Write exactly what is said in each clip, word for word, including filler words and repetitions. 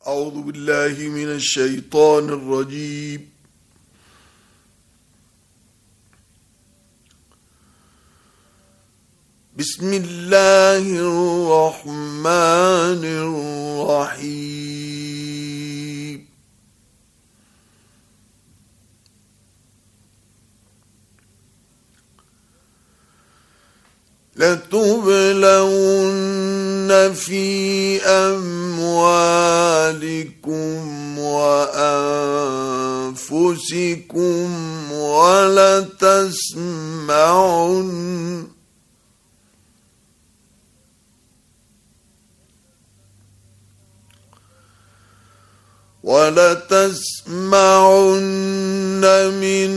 أعوذ بالله من الشيطان الرجيم. بسم الله الرحمن الرحيم. لتبلون في أموالكم وأنفسكم ولتسمعن ولتسمعن من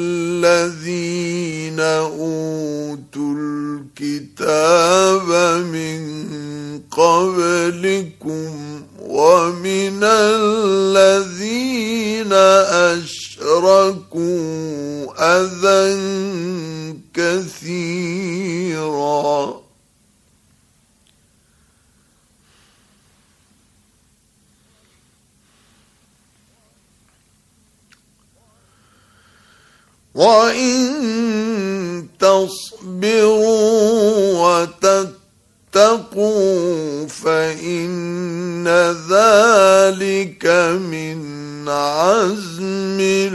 الذين أوتوا الكتاب من قبلكم ومن الذين أشركوا أذى كثيرا وإن تصبروا وتتقوا فإن ذلك من عزم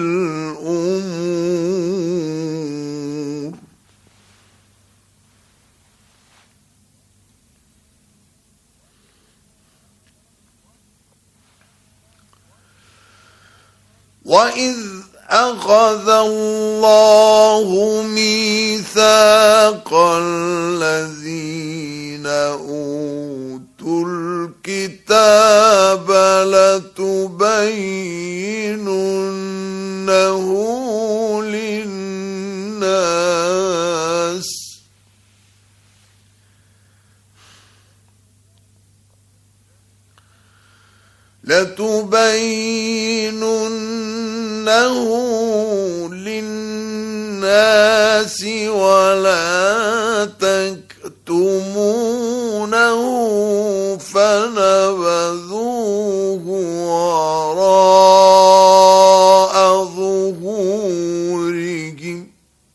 الأمور. وإذ أخذ الله ميثاق الذين أوتوا الكتاب لتبيننه للناس لتبيننه للناس ولا تكتمونه فنبذوه وراء ظهورهم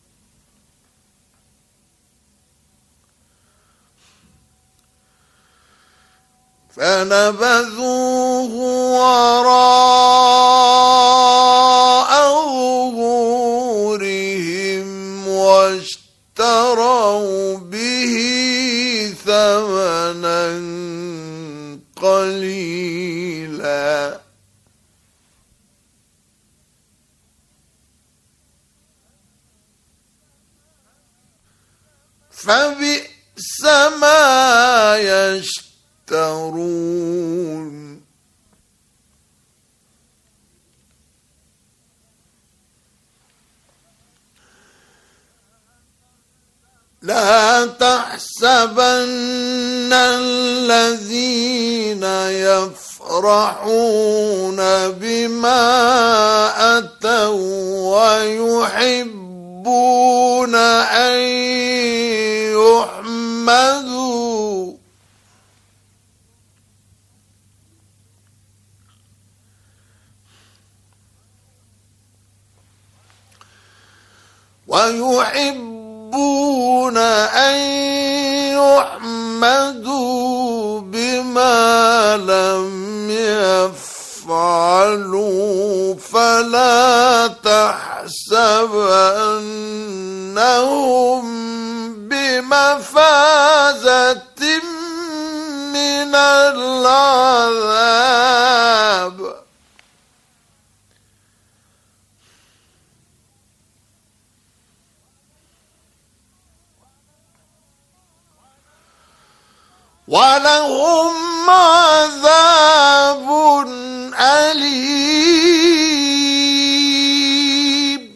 فنبذوه وراء ظهورهم واشتروا به ثمنا قليلا فبئس ما يشترون. لا تحسبن الذين يفرحون بما أتوا ويحبون أن يحمدوا ويحبون أن يحمدوا بما لم يفعلوا فلا تحسبنهم بمفازة من العذاب ولهم عذاب أليم.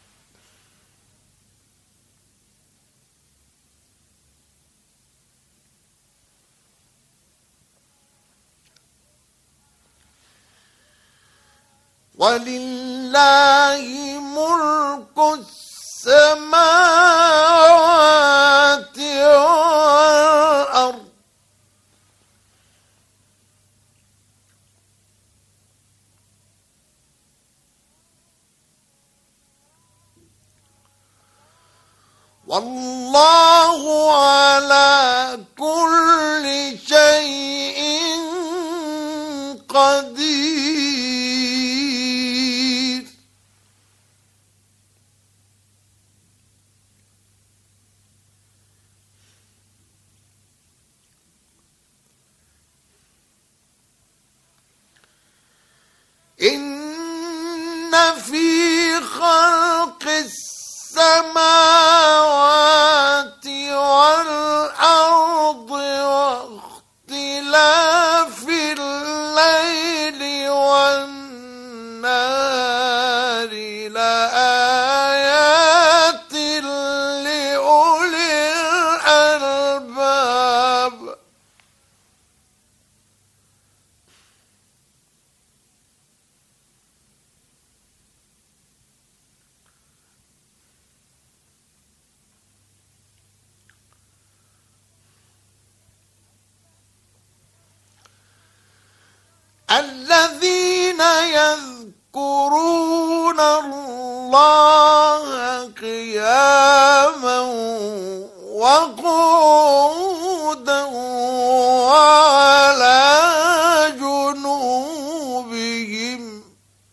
ولله ملك السماوات والأرض والله على كل شيء قدير. إن في خلق السماوات والأرض واختلاف الليل والنهار لآيات لأولي الألباب. الذين يذكرون الله قياما وقعودا وعلى جنوبهم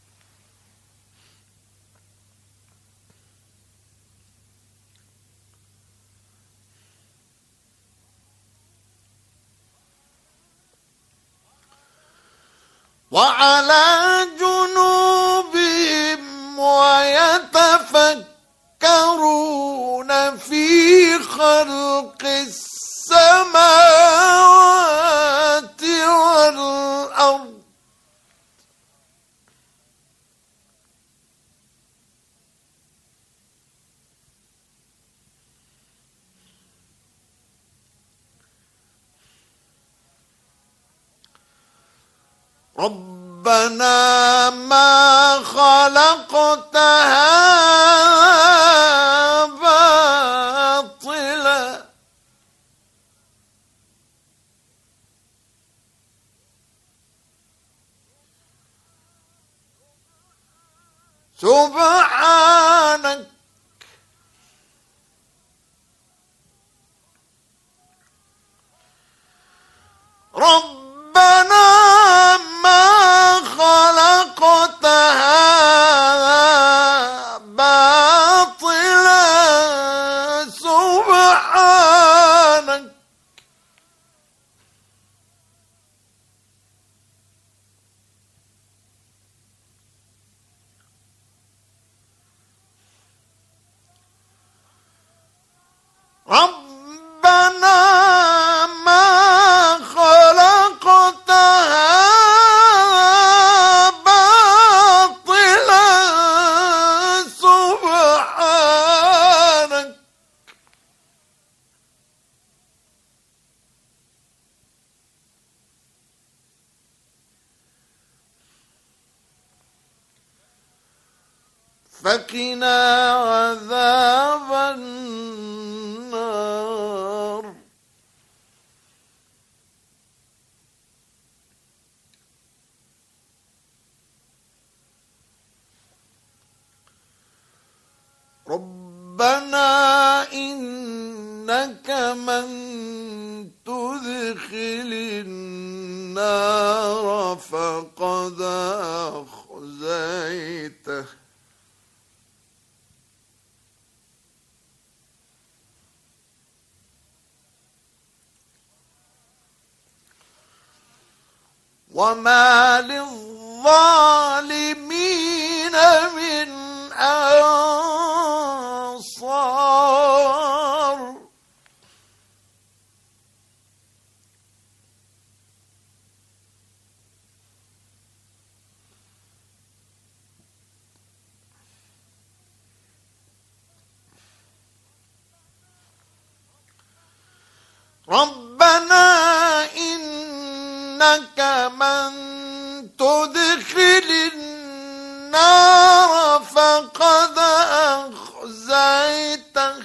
وعلى جنوبهم ويتفكرون في خلق السماوات والأرض ربنا ما خلقت هذا باطلا سبحانك ربنا ما خلقت هذا باطلا سبحانك ربنا ما خلقت هذا باطلا سبحانك فقنا عذاب النار. ربنا إنك من تدخل النار فقد أخزيته وما للظالمين من أنصار. ربنا إنك من تدخل النار فقد أخزيته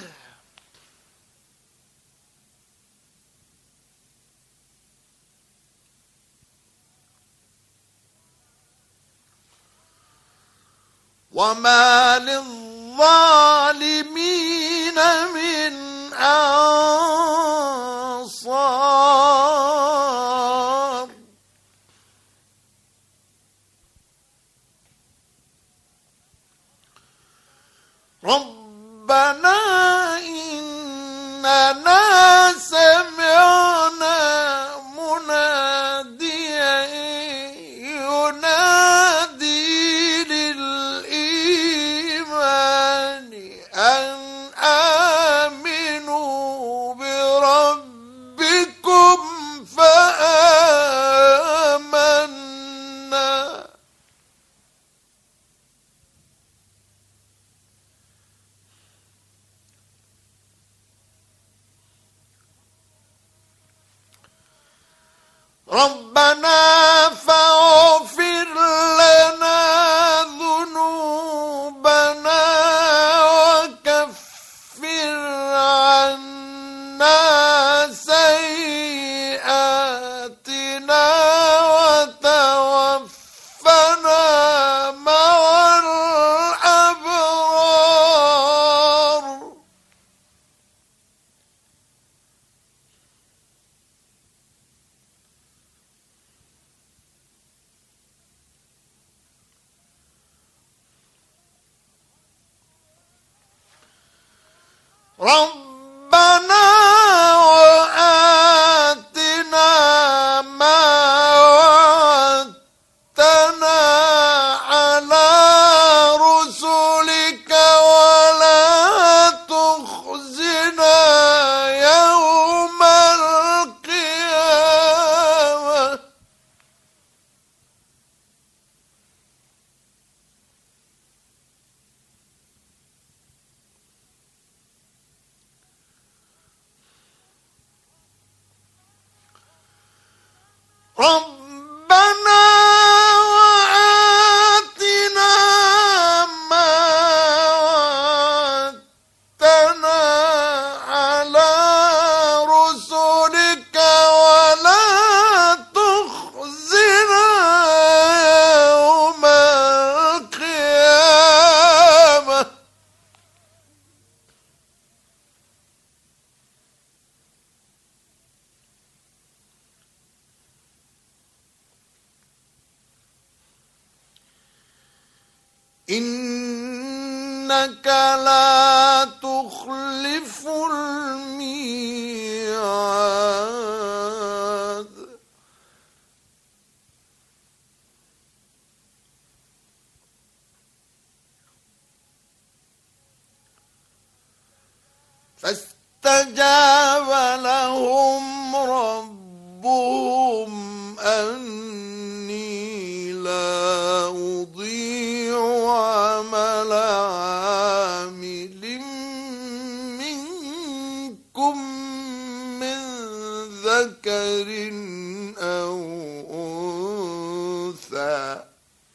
وما للظالمين من ربنا إننا سمعنا مناديا ينادي للإيمان أن آمنوا بربكم فآمنا. ربنا فاغفر لنا ذنوبنا وكفر عنا سيئاتنا وتوفنا مع الأبرار. ربنا وآتنا ما وعدتنا على رسلك ولا تخزنا يوم القيامة. ربنا وآتنا ما وعدتنا على رسلك ولا تخزنا يوم القيامة. إنك لا تخلف الميعاد. فاستجاب لهم ربهم أني لا أضيع عمل عامل منكم من ذكر أو أنثى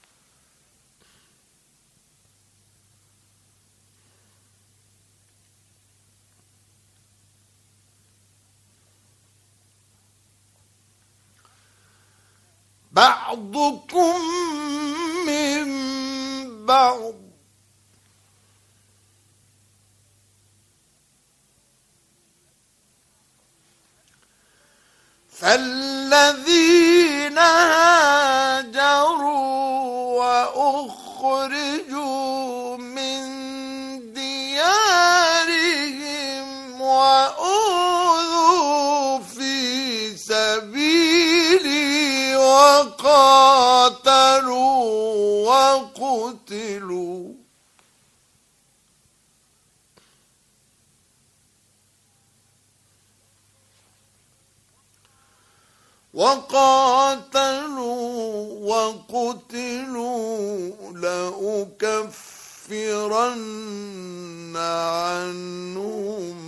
بعضكم من بعض فالذين هاجروا وأخرجوا من ديارهم وأوذوا في سبيلي وقاتلوا وقتلوا وقاتلوا وقتلوا لأكفرن عنهم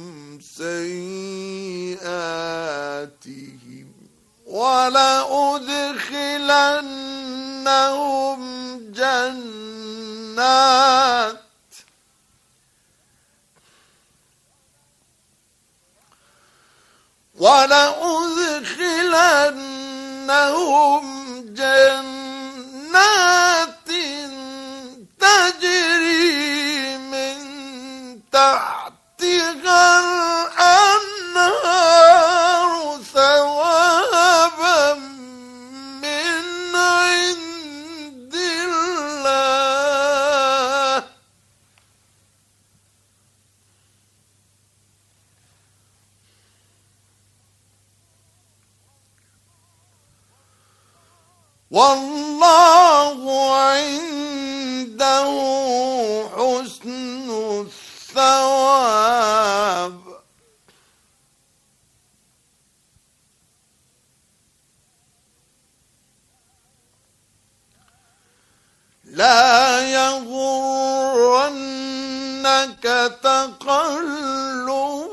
سيئاتهم ولأدخلنهم جنات ولأدخلنهم جنات تجري من تحتها الأنهار ثوابا من عند الله والله عنده حسن الثواب. لا يغرنك تقلب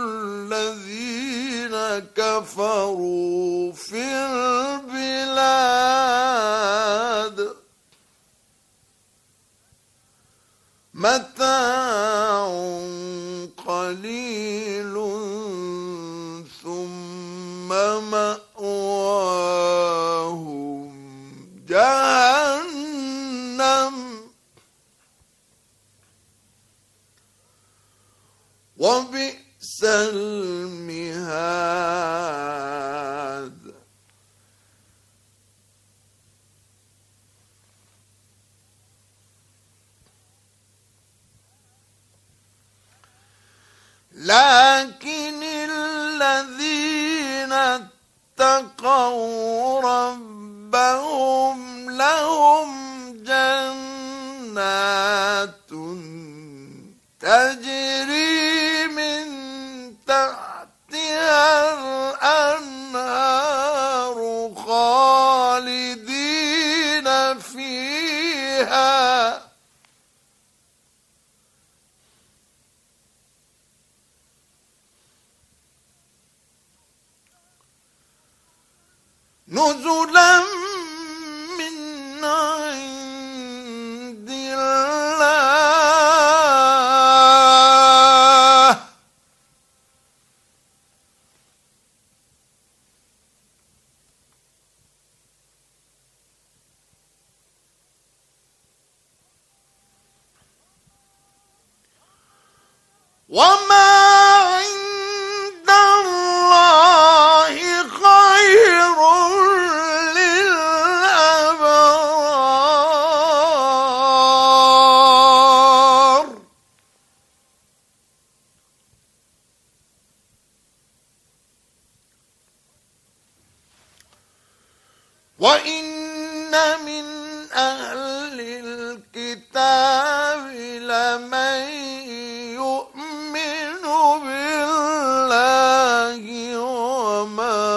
الذين كفروا في البلاد، متاع قليل ثم مأواهم جهنم وبئس المهاد. لكن الذين اتقوا ربهم لهم جنات تجري من تحتها الأنهار خالدين فيها نزلا من عند الله. وما عند الله خير للأبرار. وإن من أهل الكتاب لمن يؤمن بالله وما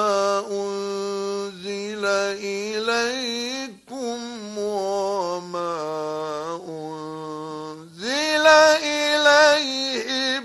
أنزل إليكم وما أنزل إليهم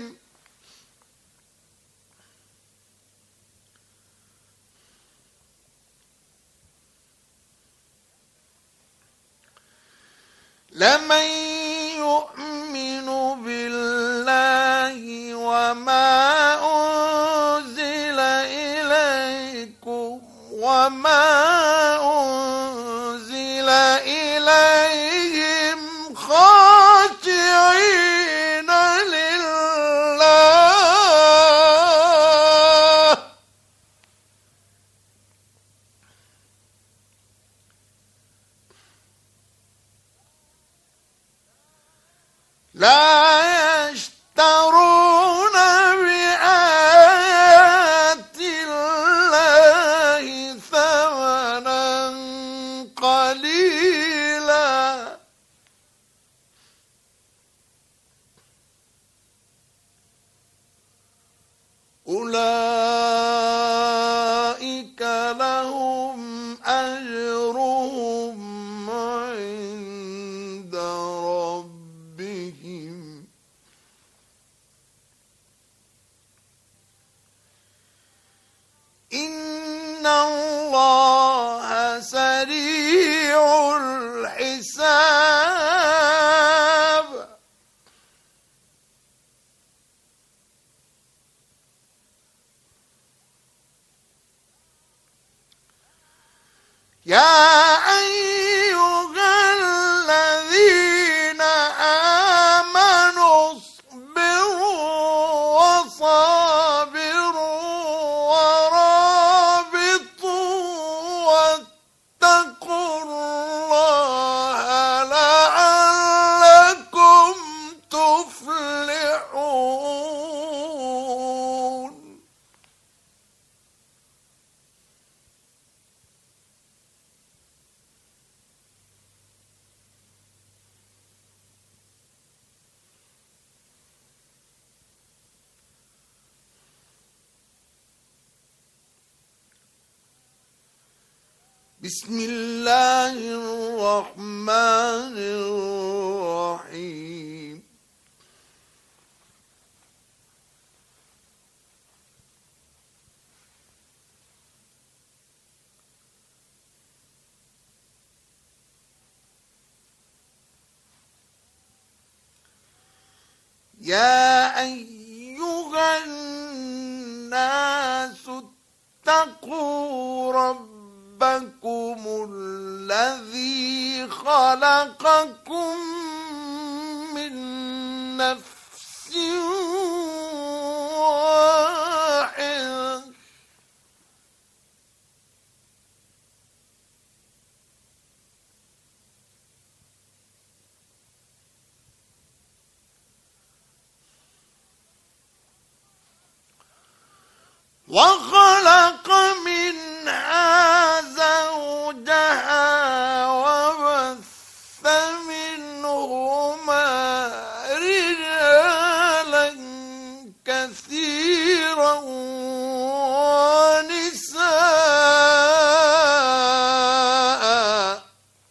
لمن يؤمن بالله وما أنزل إليكم وما أنزل إليهم خاشعين لله لا يشترون بآيات الله ثمنا قليلا أولئك لهم أجرهم عند ربهم إن الله سريع الحساب. يا أيها الذين آمنوا اصبروا وصابروا ورابطوا واتقوا الله لعلكم تفلحون. بسم الله الرحمن الرحيم يا أيها الناس اتقوا ربكم الذي خلقكم من نفس واحدة وخلق منها زوجها وبث منهما رجالا كثيرا ونساء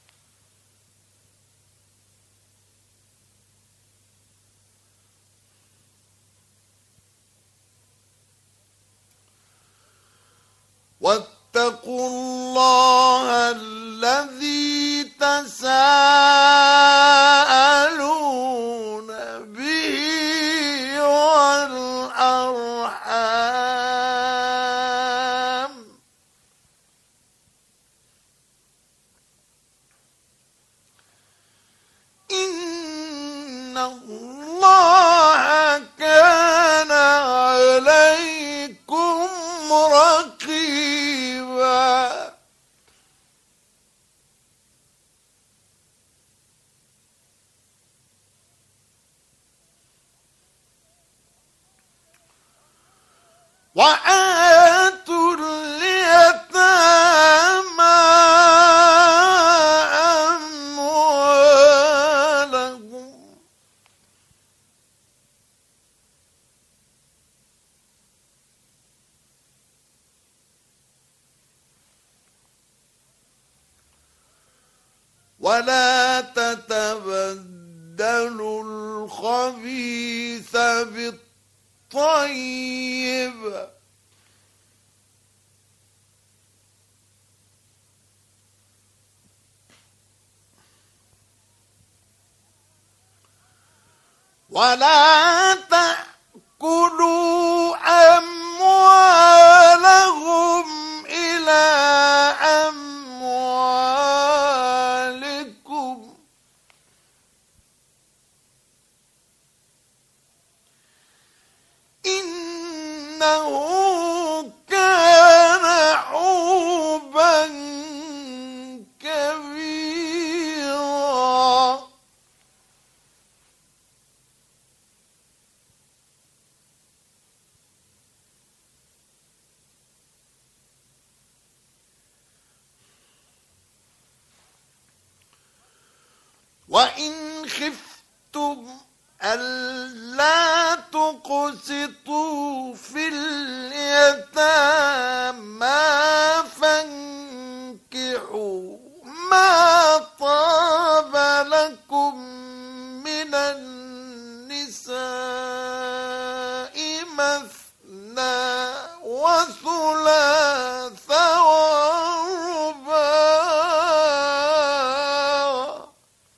واتقوا الله الذي تساءلون به والأرحام إن الله كان عليكم رقيبا وآتوا اليتامى أموالهم ولا تتبدلوا الخبيث بالطيب ولا تأكلوا أموالهم إلى أموالكم إنه كان حوبا كبيرا وإن خفتم ألا تقسطوا في اليتامى فانكحوا ما طاب لكم من النساء مثنى وثلاث ورباع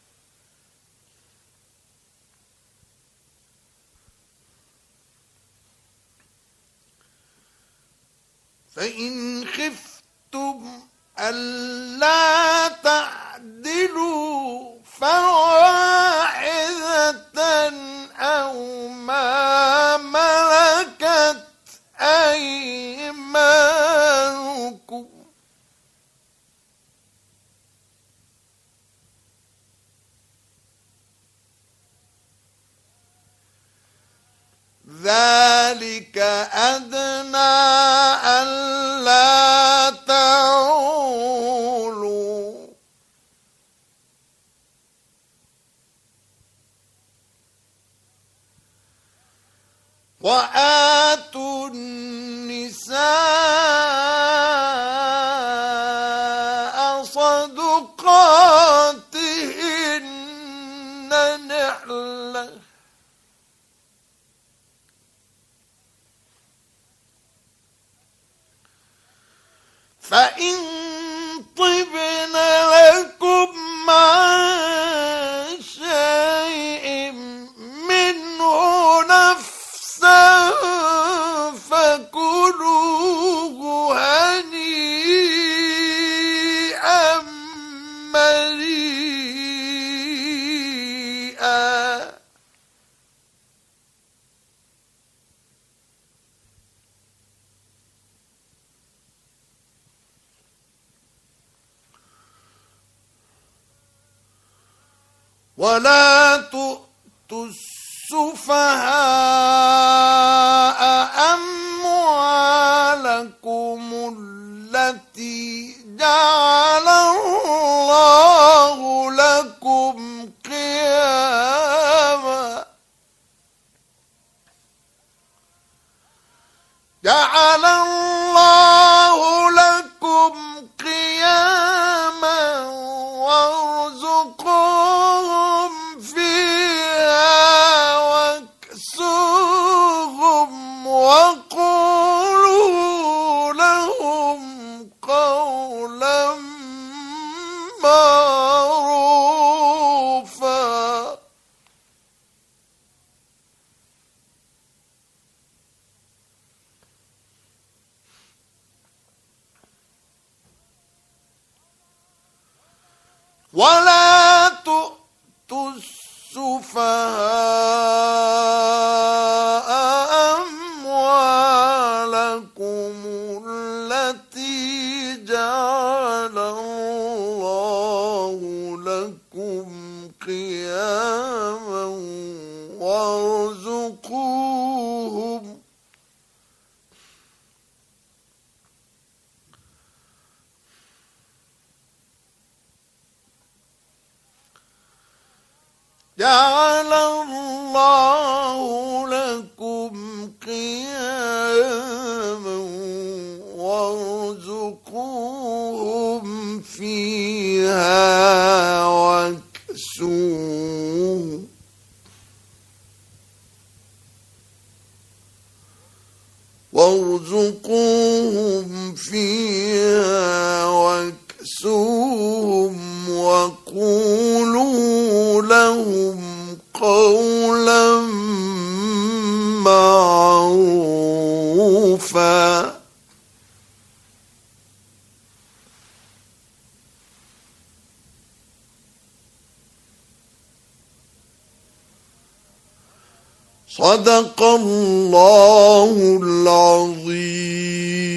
فإن خفتم ألا تعدلوا فواحدة أو ما ملكت أيمانكم ذلك أدنى ألا تعولوا وآتوا النساء ولا تؤتوا السفهاء أموالكم التي جعل الله لكم قياما جعل الله لكم قياما وارزقوهم فيها واكسوهم وقولوا لهم قولا معروفا. ولا تؤتوا السفهاء أموالكم التي جعل الله لكم قياما وارزقوهم جعل الله لكم قياما وارزقوهم فيها واكسوهم وارزقوهم فيها واكسوهم وقولوا لهم قولا معروفا. صدق الله العظيم.